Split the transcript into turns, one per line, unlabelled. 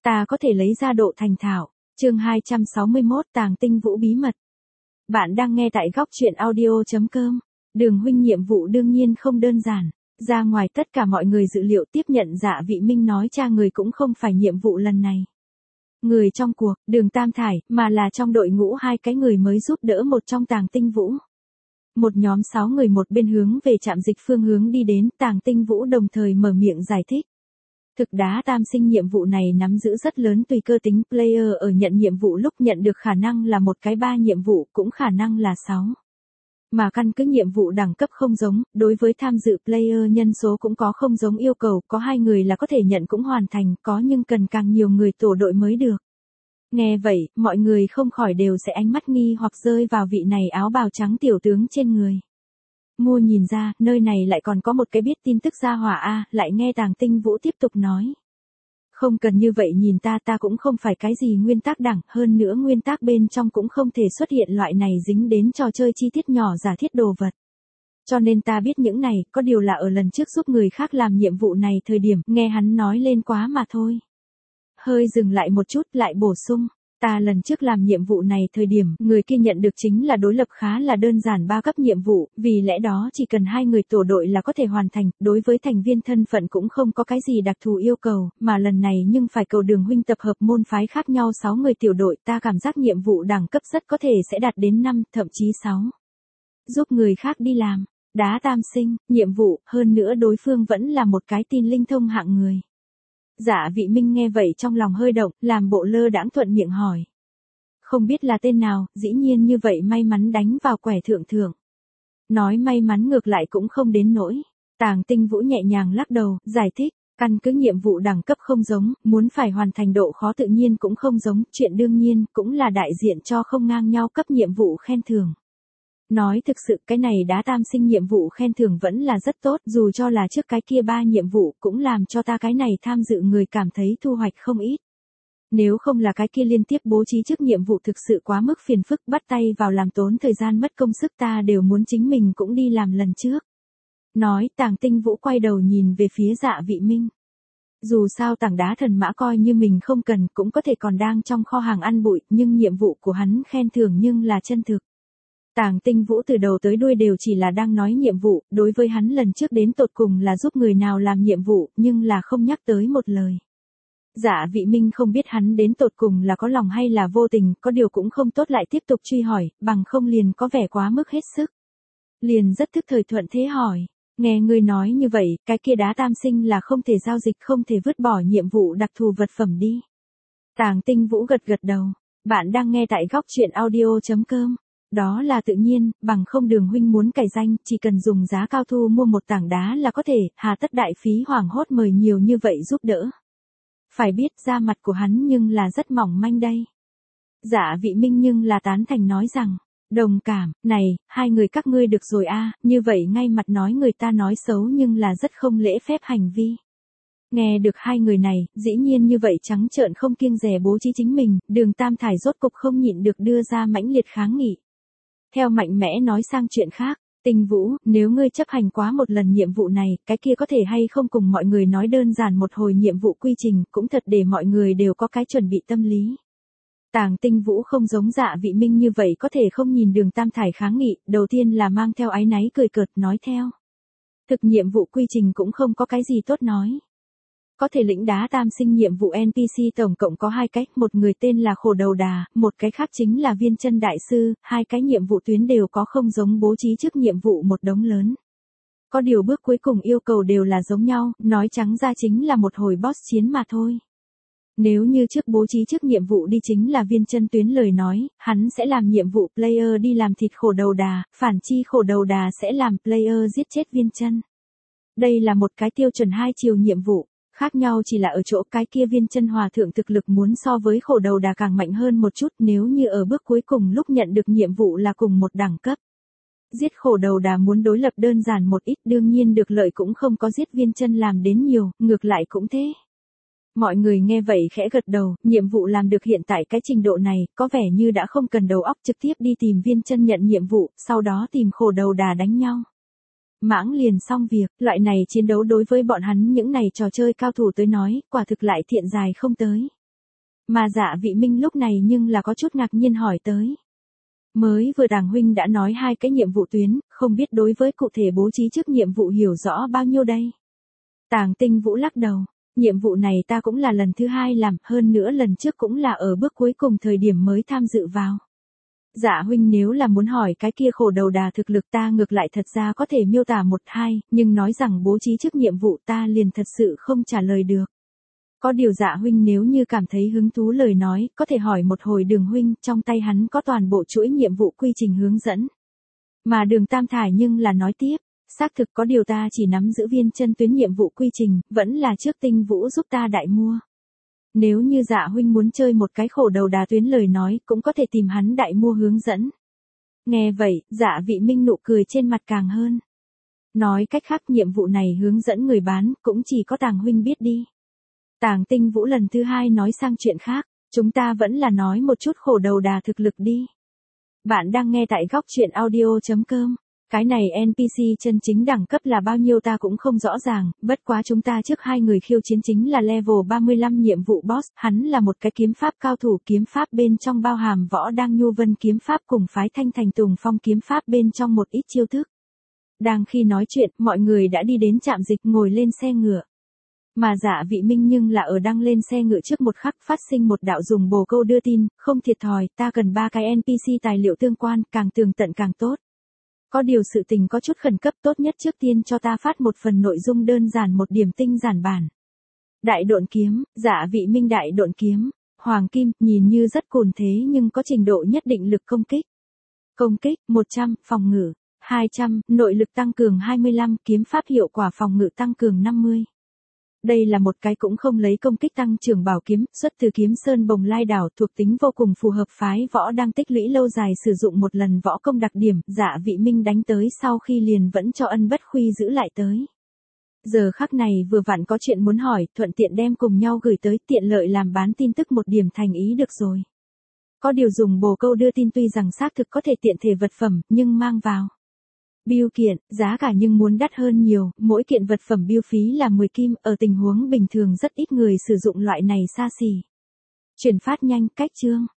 Ta có thể lấy ra độ thành thạo. Chương 261 Tàng tinh vũ bí mật. Bạn đang nghe tại góc truyện audio.com. Đường huynh nhiệm vụ đương nhiên không đơn giản. Ra ngoài tất cả mọi người dự liệu tiếp nhận Dạ Vị Minh nói cha người cũng không phải nhiệm vụ lần này. Người trong cuộc, Đường Tam Thải, mà là trong đội ngũ hai cái người mới giúp đỡ một trong Tàng Tinh Vũ. Một nhóm 6 người một bên hướng về trạm dịch phương hướng đi đến, Tàng Tinh Vũ đồng thời mở miệng giải thích. Thực đá tam sinh nhiệm vụ này nắm giữ rất lớn tùy cơ tính, player ở nhận nhiệm vụ lúc nhận được khả năng là một cái 3 nhiệm vụ, cũng khả năng là 6. Mà căn cứ nhiệm vụ đẳng cấp không giống, đối với tham dự player nhân số cũng có không giống yêu cầu, có 2 người là có thể nhận cũng hoàn thành, có nhưng cần càng nhiều người tổ đội mới được. Nghe vậy, mọi người không khỏi đều sẽ ánh mắt nghi hoặc rơi vào vị này áo bào trắng tiểu tướng trên người. Mua nhìn ra, nơi này lại còn có một cái biết tin tức gia hỏa a, lại nghe Tàng Tinh Vũ tiếp tục nói. Không cần như vậy nhìn ta cũng không phải cái gì nguyên tắc đẳng, hơn nữa nguyên tắc bên trong cũng không thể xuất hiện loại này dính đến trò chơi chi tiết nhỏ giả thiết đồ vật. Cho nên ta biết những này, có điều là ở lần trước giúp người khác làm nhiệm vụ này thời điểm, nghe hắn nói lên quá mà thôi. Hơi dừng lại một chút, lại bổ sung. Ta lần trước làm nhiệm vụ này thời điểm, người kia nhận được chính là đối lập khá là đơn giản 3 cấp nhiệm vụ, vì lẽ đó chỉ cần 2 người tổ đội là có thể hoàn thành, đối với thành viên thân phận cũng không có cái gì đặc thù yêu cầu, mà lần này nhưng phải cầu Đường huynh tập hợp môn phái khác nhau 6 người tiểu đội, ta cảm giác nhiệm vụ đẳng cấp rất có thể sẽ đạt đến 5, thậm chí 6. Giúp người khác đi làm, đá tam sinh, nhiệm vụ, hơn nữa đối phương vẫn là một cái tin linh thông hạng người. Dạ Vị Minh nghe vậy trong lòng hơi động, làm bộ lơ đãng thuận miệng hỏi. Không biết là tên nào, dĩ nhiên như vậy may mắn đánh vào quẻ thượng. Nói may mắn ngược lại cũng không đến nỗi. Tàng Tinh Vũ nhẹ nhàng lắc đầu, giải thích, căn cứ nhiệm vụ đẳng cấp không giống, muốn phải hoàn thành độ khó tự nhiên cũng không giống, chuyện đương nhiên cũng là đại diện cho không ngang nhau cấp nhiệm vụ khen thưởng. Nói thực sự cái này đá tam sinh nhiệm vụ khen thưởng vẫn là rất tốt, dù cho là trước cái kia 3 nhiệm vụ cũng làm cho ta cái này tham dự người cảm thấy thu hoạch không ít. Nếu không là cái kia liên tiếp bố trí trước nhiệm vụ thực sự quá mức phiền phức, bắt tay vào làm tốn thời gian mất công sức, ta đều muốn chính mình cũng đi làm lần trước. Nói, Tàng Tinh Vũ quay đầu nhìn về phía Dạ Vị Minh. Dù sao tảng đá thần mã coi như mình không cần cũng có thể còn đang trong kho hàng ăn bụi, nhưng nhiệm vụ của hắn khen thưởng nhưng là chân thực. Tàng Tinh Vũ từ đầu tới đuôi đều chỉ là đang nói nhiệm vụ, đối với hắn lần trước đến tột cùng là giúp người nào làm nhiệm vụ, nhưng là không nhắc tới một lời. Dạ Vị Minh không biết hắn đến tột cùng là có lòng hay là vô tình, có điều cũng không tốt lại tiếp tục truy hỏi, bằng không liền có vẻ quá mức hết sức. Liền rất thức thời thuận thế hỏi, nghe ngươi nói như vậy, cái kia đá tam sinh là không thể giao dịch, không thể vứt bỏ nhiệm vụ đặc thù vật phẩm đi. Tàng Tinh Vũ gật đầu, bạn đang nghe tại góc truyện audio.com. Đó là tự nhiên, bằng không Đường huynh muốn cải danh, chỉ cần dùng giá cao thu mua một tảng đá là có thể, hà tất đại phí hoảng hốt mời nhiều như vậy giúp đỡ. Phải biết da mặt của hắn nhưng là rất mỏng manh đây. Dạ Vị Minh nhưng là tán thành nói rằng, đồng cảm, này, 2 người các ngươi được rồi a, như vậy ngay mặt nói người ta nói xấu nhưng là rất không lễ phép hành vi. Nghe được 2 người này, dĩ nhiên như vậy trắng trợn không kiêng dè bố trí chính mình, Đường Tam Thải rốt cục không nhịn được đưa ra mãnh liệt kháng nghị. Theo mạnh mẽ nói sang chuyện khác, Tinh Vũ, nếu ngươi chấp hành quá một lần nhiệm vụ này, cái kia có thể hay không cùng mọi người nói đơn giản một hồi nhiệm vụ quy trình, cũng thật để mọi người đều có cái chuẩn bị tâm lý. Tàng Tinh Vũ không giống Dạ Vị Minh như vậy có thể không nhìn Đường Tam Thải kháng nghị, đầu tiên là mang theo áy náy cười cợt nói theo. Thực nhiệm vụ quy trình cũng không có cái gì tốt nói. Có thể lĩnh đá tam sinh nhiệm vụ NPC tổng cộng có 2 cách, một người tên là Khổ Đầu Đà, một cái khác chính là Viên Chân Đại Sư, 2 cái nhiệm vụ tuyến đều có không giống bố trí trước nhiệm vụ một đống lớn. Có điều bước cuối cùng yêu cầu đều là giống nhau, nói trắng ra chính là một hồi boss chiến mà thôi. Nếu như trước bố trí trước nhiệm vụ đi chính là Viên Chân tuyến lời nói, hắn sẽ làm nhiệm vụ player đi làm thịt Khổ Đầu Đà, phản chi Khổ Đầu Đà sẽ làm player giết chết Viên Chân. Đây là một cái tiêu chuẩn 2 chiều nhiệm vụ. Khác nhau chỉ là ở chỗ cái kia Viên Chân hòa thượng thực lực muốn so với Khổ Đầu Đà càng mạnh hơn một chút, nếu như ở bước cuối cùng lúc nhận được nhiệm vụ là cùng một đẳng cấp. Giết Khổ Đầu Đà muốn đối lập đơn giản một ít, đương nhiên được lợi cũng không có giết Viên Chân làm đến nhiều, ngược lại cũng thế. Mọi người nghe vậy khẽ gật đầu, nhiệm vụ làm được hiện tại cái trình độ này, có vẻ như đã không cần đầu óc, trực tiếp đi tìm Viên Chân nhận nhiệm vụ, sau đó tìm Khổ Đầu Đà đánh nhau. Mãng liền xong việc, loại này chiến đấu đối với bọn hắn những này trò chơi cao thủ tới nói, quả thực lại thiện dài không tới. Mà Dạ Vị Minh lúc này nhưng là có chút ngạc nhiên hỏi tới. Mới vừa Tàng huynh đã nói 2 cái nhiệm vụ tuyến, không biết đối với cụ thể bố trí trước nhiệm vụ hiểu rõ bao nhiêu đây? Tàng Tinh Vũ lắc đầu, nhiệm vụ này ta cũng là lần thứ 2 làm, hơn nữa lần trước cũng là ở bước cuối cùng thời điểm mới tham dự vào. Dạ huynh nếu là muốn hỏi cái kia khổ đầu đà thực lực ta ngược lại thật ra có thể miêu tả 1-2, nhưng nói rằng bố trí trước nhiệm vụ ta liền thật sự không trả lời được. Có điều Dạ huynh nếu như cảm thấy hứng thú lời nói, có thể hỏi một hồi Đường huynh, trong tay hắn có toàn bộ chuỗi nhiệm vụ quy trình hướng dẫn. Mà Đường Tam Thải nhưng là nói tiếp, xác thực có điều ta chỉ nắm giữ viên chân tuyến nhiệm vụ quy trình, vẫn là trước Tinh Vũ giúp ta đại mua. Nếu như Dạ huynh muốn chơi một cái khổ đầu đà tuyến lời nói, cũng có thể tìm hắn đại mua hướng dẫn. Nghe vậy, Dạ Vị Minh nụ cười trên mặt càng hơn. Nói cách khác nhiệm vụ này hướng dẫn người bán, cũng chỉ có Tàng huynh biết đi. Tàng Tinh Vũ lần thứ 2 nói sang chuyện khác, chúng ta vẫn là nói một chút khổ đầu đà thực lực đi. Bạn đang nghe tại góc truyện audio.com. Cái này NPC chân chính đẳng cấp là bao nhiêu ta cũng không rõ ràng, bất quá chúng ta trước 2 người khiêu chiến chính là level 35 nhiệm vụ boss, hắn là một cái kiếm pháp cao thủ, kiếm pháp bên trong bao hàm Võ Đang Nhu Vân kiếm pháp cùng phái Thanh Thành Tùng Phong kiếm pháp bên trong một ít chiêu thức. Đang khi nói chuyện, mọi người đã đi đến trạm dịch ngồi lên xe ngựa. Mà Dạ Vị Minh nhưng là ở đang lên xe ngựa trước một khắc phát sinh một đạo dùng bồ câu đưa tin, không thiệt thòi, ta cần 3 cái NPC tài liệu tương quan, càng tường tận càng tốt. Có điều sự tình có chút khẩn cấp, tốt nhất trước tiên cho ta phát một phần nội dung đơn giản một điểm tinh giản bản. Đại độn kiếm, Dạ Vị Minh đại độn kiếm, hoàng kim, nhìn như rất cùn thế nhưng có trình độ nhất định lực công kích. Công kích, 100, phòng ngự, 200, nội lực tăng cường 25, kiếm pháp hiệu quả phòng ngự tăng cường 50. Đây là một cái cũng không lấy công kích tăng trưởng bảo kiếm, xuất từ Kiếm Sơn Bồng Lai Đảo, thuộc tính vô cùng phù hợp phái võ đang tích lũy lâu dài sử dụng một lần võ công đặc điểm, Dạ Vị Minh đánh tới sau khi liền vẫn cho Ân Bất Khuy giữ lại tới. Giờ khắc này vừa vặn có chuyện muốn hỏi, thuận tiện đem cùng nhau gửi tới, tiện lợi làm bán tin tức một điểm thành ý được rồi. Có điều dùng bồ câu đưa tin tuy rằng xác thực có thể tiện thể vật phẩm, nhưng mang vào bưu kiện, giá cả nhưng muốn đắt hơn nhiều, mỗi kiện vật phẩm bưu phí là 10 kim, ở tình huống bình thường rất ít người sử dụng loại này xa xỉ. Chuyển phát nhanh, cách chương.